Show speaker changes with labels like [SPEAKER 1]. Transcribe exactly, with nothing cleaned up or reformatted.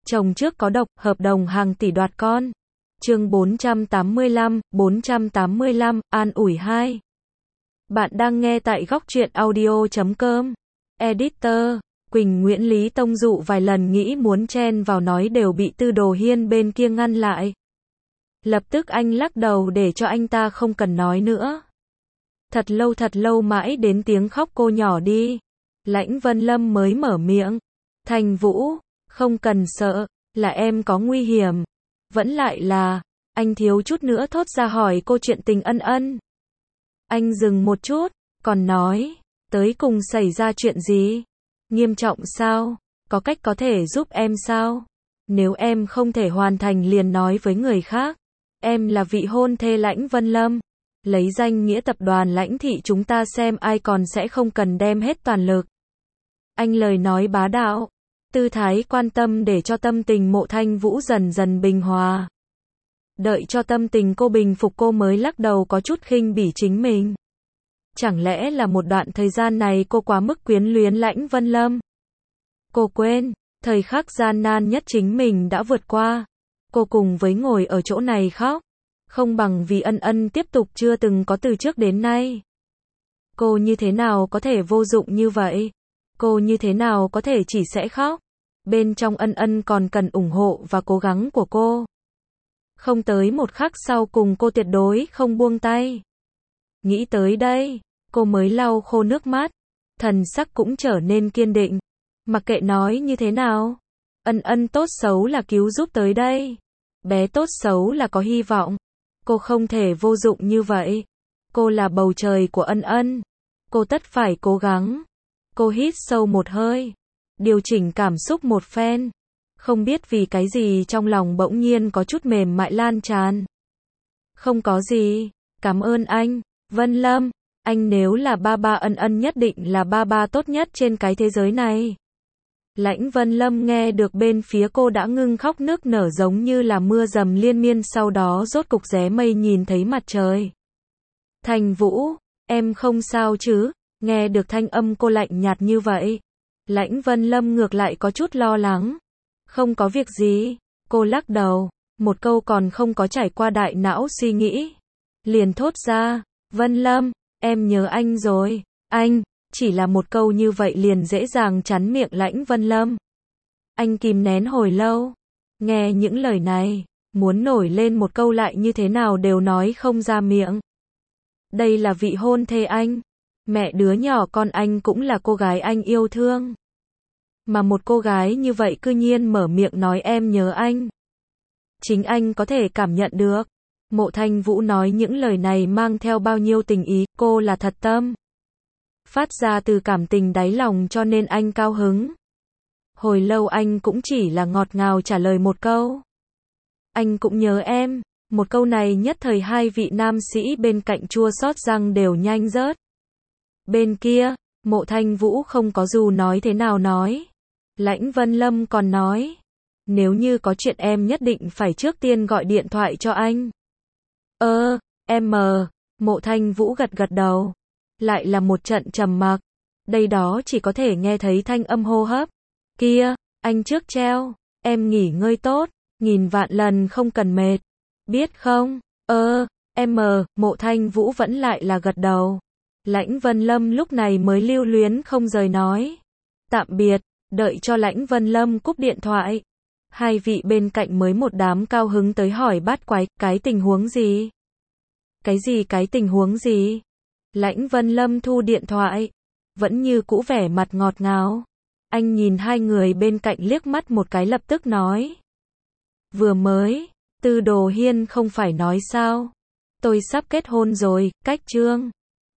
[SPEAKER 1] Chồng trước có độc, hợp đồng hàng tỷ đoạt con. Chương bốn trăm tám mươi lăm, bốn trăm tám mươi lăm, an ủi hai. Bạn đang nghe tại góc truyện audio chấm com. Editor, Quỳnh Nguyễn Lý Tông dụ vài lần nghĩ muốn chen vào nói đều bị Tư Đồ Hiên bên kia ngăn lại. Lập tức anh lắc đầu để cho anh ta không cần nói nữa. Thật lâu thật lâu mãi đến tiếng khóc cô nhỏ đi. Lãnh Vân Lâm mới mở miệng. Thành Vũ, không cần sợ, là em có nguy hiểm. Vẫn lại là, anh thiếu chút nữa thốt ra hỏi cô chuyện tình ân ân. Anh dừng một chút, còn nói, tới cùng xảy ra chuyện gì? Nghiêm trọng sao? Có cách có thể giúp em sao? Nếu em không thể hoàn thành liền nói với người khác. Em là vị hôn thê Lãnh Vân Lâm. Lấy danh nghĩa tập đoàn Lãnh thị chúng ta xem ai còn sẽ không cần đem hết toàn lực. Anh lời nói bá đạo. Tư thái quan tâm để cho tâm tình Mộ Thanh Vũ dần dần bình hòa. Đợi cho tâm tình cô bình phục cô mới lắc đầu có chút khinh bỉ chính mình. Chẳng lẽ là một đoạn thời gian này cô quá mức quyến luyến Lãnh Vân Lâm? Cô quên, thời khắc gian nan nhất chính mình đã vượt qua. Cô cùng với ngồi ở chỗ này khóc. Không bằng vì ân ân tiếp tục chưa từng có từ trước đến nay. Cô như thế nào có thể vô dụng như vậy? Cô như thế nào có thể chỉ sẽ khóc? Bên trong ân ân còn cần ủng hộ và cố gắng của cô. Không tới một khắc sau cùng cô tuyệt đối không buông tay. Nghĩ tới đây, cô mới lau khô nước mắt. Thần sắc cũng trở nên kiên định. Mặc kệ nói như thế nào. Ân ân tốt xấu là cứu giúp tới đây. Bé tốt xấu là có hy vọng. Cô không thể vô dụng như vậy. Cô là bầu trời của ân ân. Cô tất phải cố gắng. Cô hít sâu một hơi. Điều chỉnh cảm xúc một phen. Không biết vì cái gì trong lòng bỗng nhiên có chút mềm mại lan tràn. Không có gì. Cảm ơn anh, Vân Lâm. Anh nếu là ba ba ân ân nhất định là ba ba tốt nhất trên cái thế giới này. Lãnh Vân Lâm nghe được bên phía cô đã ngưng khóc nước nở giống như là mưa dầm liên miên sau đó rốt cục ré mây nhìn thấy mặt trời. Thành Vũ, em không sao chứ? Nghe được thanh âm cô lạnh nhạt như vậy. Lãnh Vân Lâm ngược lại có chút lo lắng. Không có việc gì. Cô lắc đầu. Một câu còn không có trải qua đại não suy nghĩ. Liền thốt ra. Vân Lâm, em nhớ anh rồi. Anh. Chỉ là một câu như vậy liền dễ dàng chắn miệng Lãnh Vân Lâm. Anh kìm nén hồi lâu. Nghe những lời này. Muốn nổi lên một câu lại như thế nào đều nói không ra miệng. Đây là vị hôn thê anh. Mẹ đứa nhỏ con anh cũng là cô gái anh yêu thương. Mà một cô gái như vậy cư nhiên mở miệng nói em nhớ anh. Chính anh có thể cảm nhận được. Mộ Thanh Vũ nói những lời này mang theo bao nhiêu tình ý, cô là thật tâm. Phát ra từ cảm tình đáy lòng cho nên anh cao hứng. Hồi lâu anh cũng chỉ là ngọt ngào trả lời một câu. Anh cũng nhớ em. Một câu này nhất thời hai vị nam sĩ bên cạnh chua xót răng đều nhanh rớt. Bên kia, Mộ Thanh Vũ không có dù nói thế nào nói. Lãnh Vân Lâm còn nói. Nếu như có chuyện em nhất định phải trước tiên gọi điện thoại cho anh. Ơ, em mờ. Mộ Thanh Vũ gật gật đầu. Lại là một trận trầm mặc. Đây đó chỉ có thể nghe thấy thanh âm hô hấp. Kia, anh trước treo. Em nghỉ ngơi tốt. Nghìn vạn lần không cần mệt. Biết không? Ơ, em mờ. Mộ Thanh Vũ vẫn lại là gật đầu. Lãnh Vân Lâm lúc này mới lưu luyến không rời nói. Tạm biệt. Đợi cho Lãnh Vân Lâm cúp điện thoại. Hai vị bên cạnh mới một đám cao hứng tới hỏi bát quái, cái tình huống gì? Cái gì cái tình huống gì? Lãnh Vân Lâm thu điện thoại. Vẫn như cũ vẻ mặt ngọt ngào. Anh nhìn hai người bên cạnh liếc mắt một cái lập tức nói. Vừa mới, Tư Đồ Hiên không phải nói sao? Tôi sắp kết hôn rồi, cách trương.